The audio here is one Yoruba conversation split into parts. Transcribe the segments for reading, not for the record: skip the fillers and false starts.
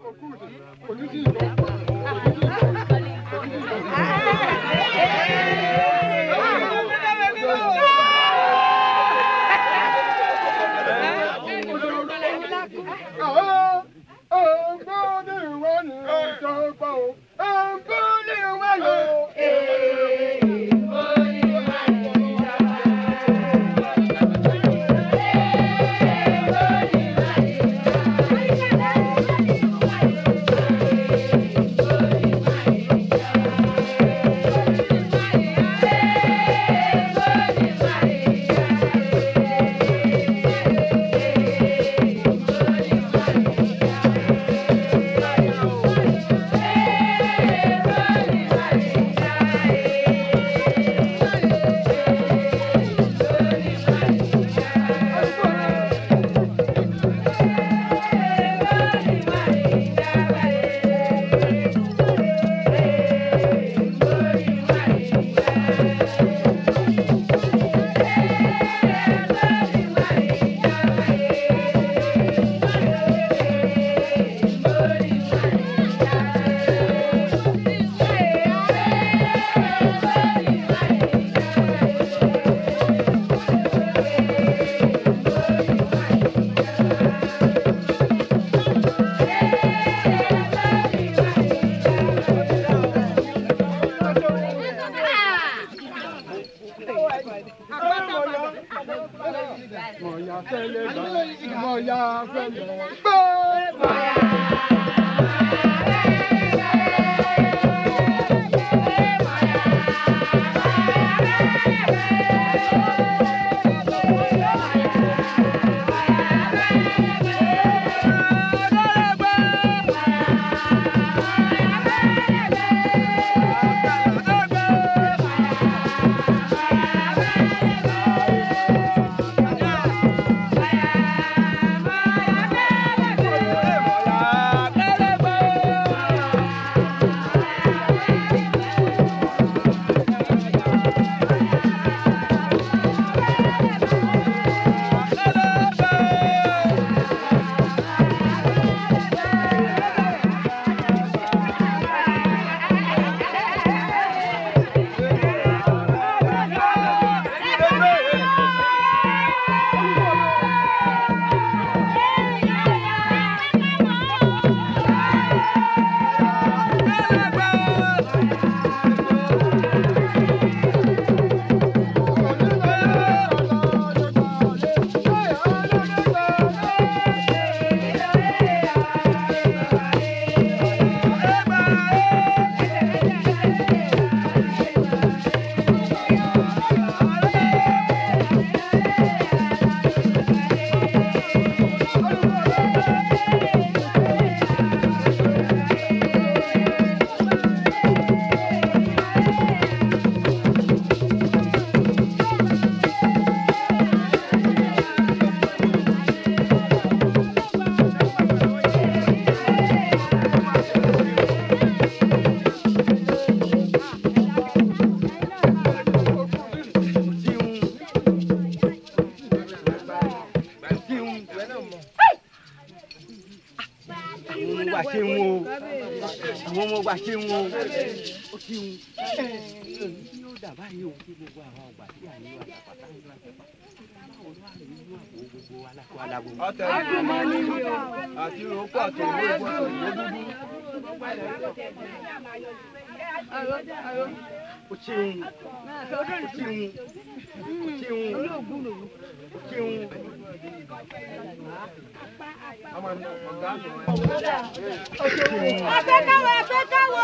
wà ṣeun o ó ṣeun yóò dà báyìí o kí gbogbo àwọn ọgbà tí à ń lọ àtàpàtà ń lọ àtàpàtà báwo ló wà nínú àpò gbogbo alákọ alábo. àtẹ̀wé àti òkú àtẹ̀wé ìwọ́sọ̀ ìwé dúdú. ó ṣeun ó ṣeun ó ṣeun ó ṣeun. Afẹ́káwọ́ afẹ́káwọ́.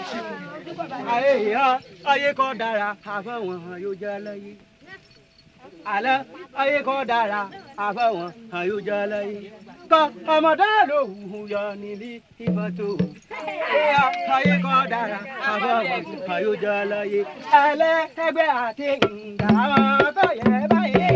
Ayé kọ́ dára àfọwọ́n yóò jẹ́ láyé. àlọ́ ayé kọ́ dára àfọwọ́n àyójọ lẹ́yìn kọ́ ọmọdé ló hù yọ nílí ìbọn tó ayé kọ́ dára àfọwọ́n àyójọ lẹ́yìn ẹlẹ́gbẹ́ àti ìgbà wọn tó yẹ báyìí.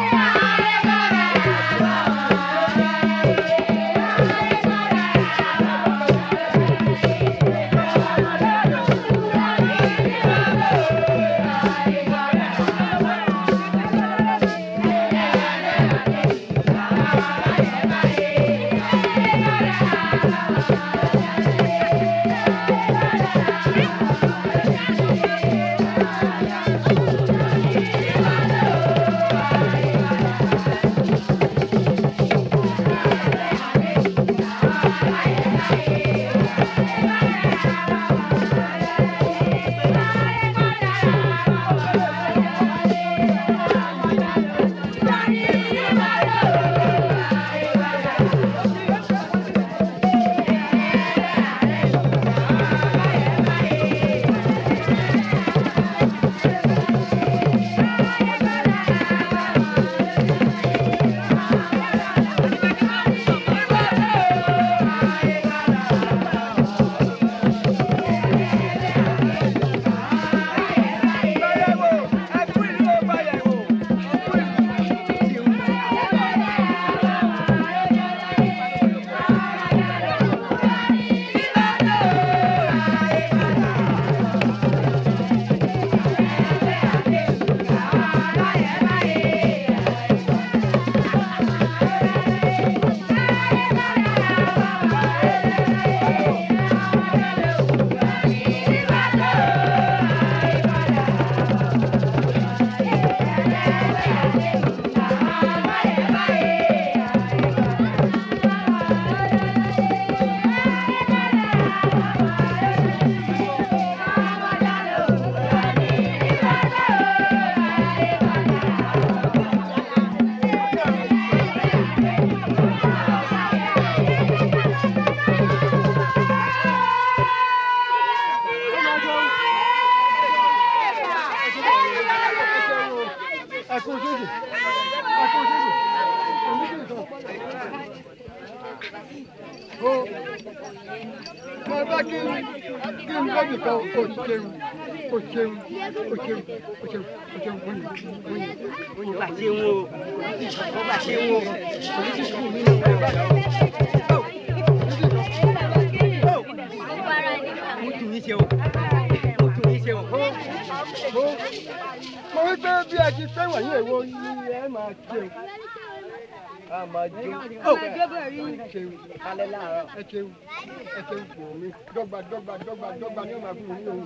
Dọ́gba ní ọmọ àbúrò ní òun.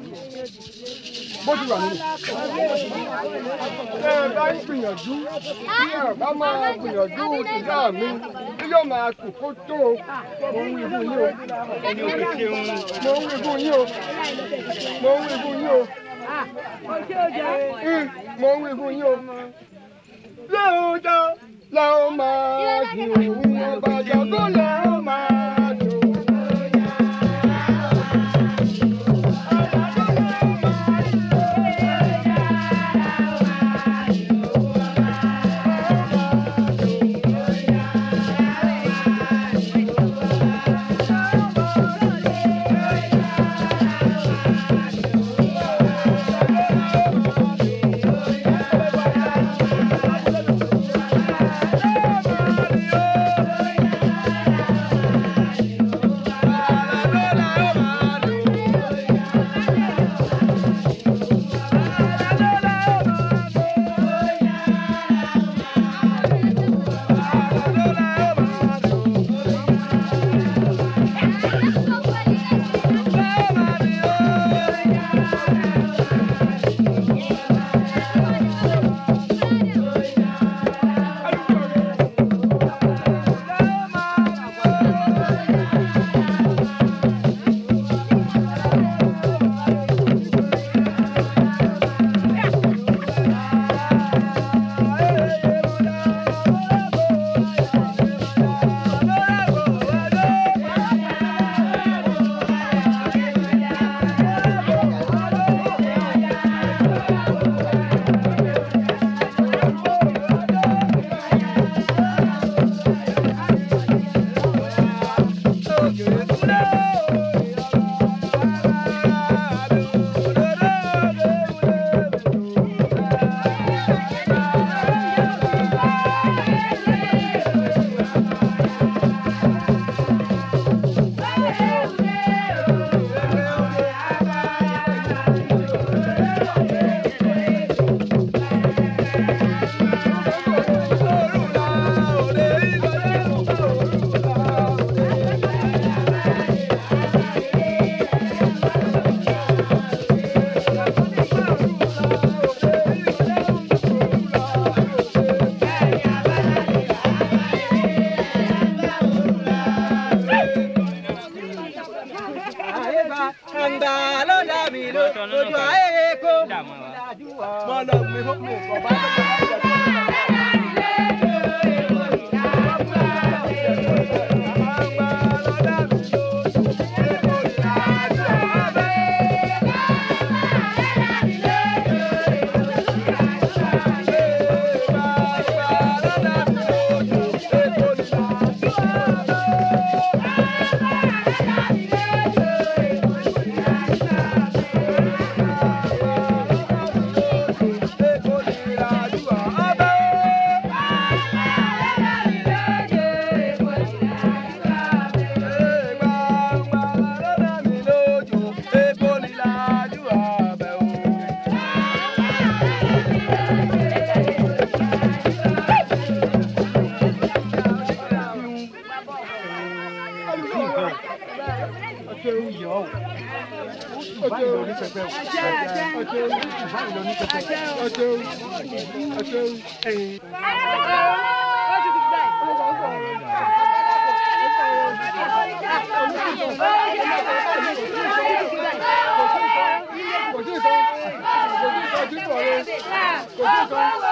Bó ti wà nínú. Ẹ bá ń gbìyànjú, bí ẹ bá máa gbìyànjú ìyá mi, bí yóò máa kù kó tó o. Mo ń wí fún yín o. Ẹni òkè ṣeun. Mo ń wí fún yín o. Mo ń wí fún yín o. Mo ń wí fún yín o. Lóòótọ́ la ó máa dùn, ọba jọ̀gọ́ la ó máa dùn. Go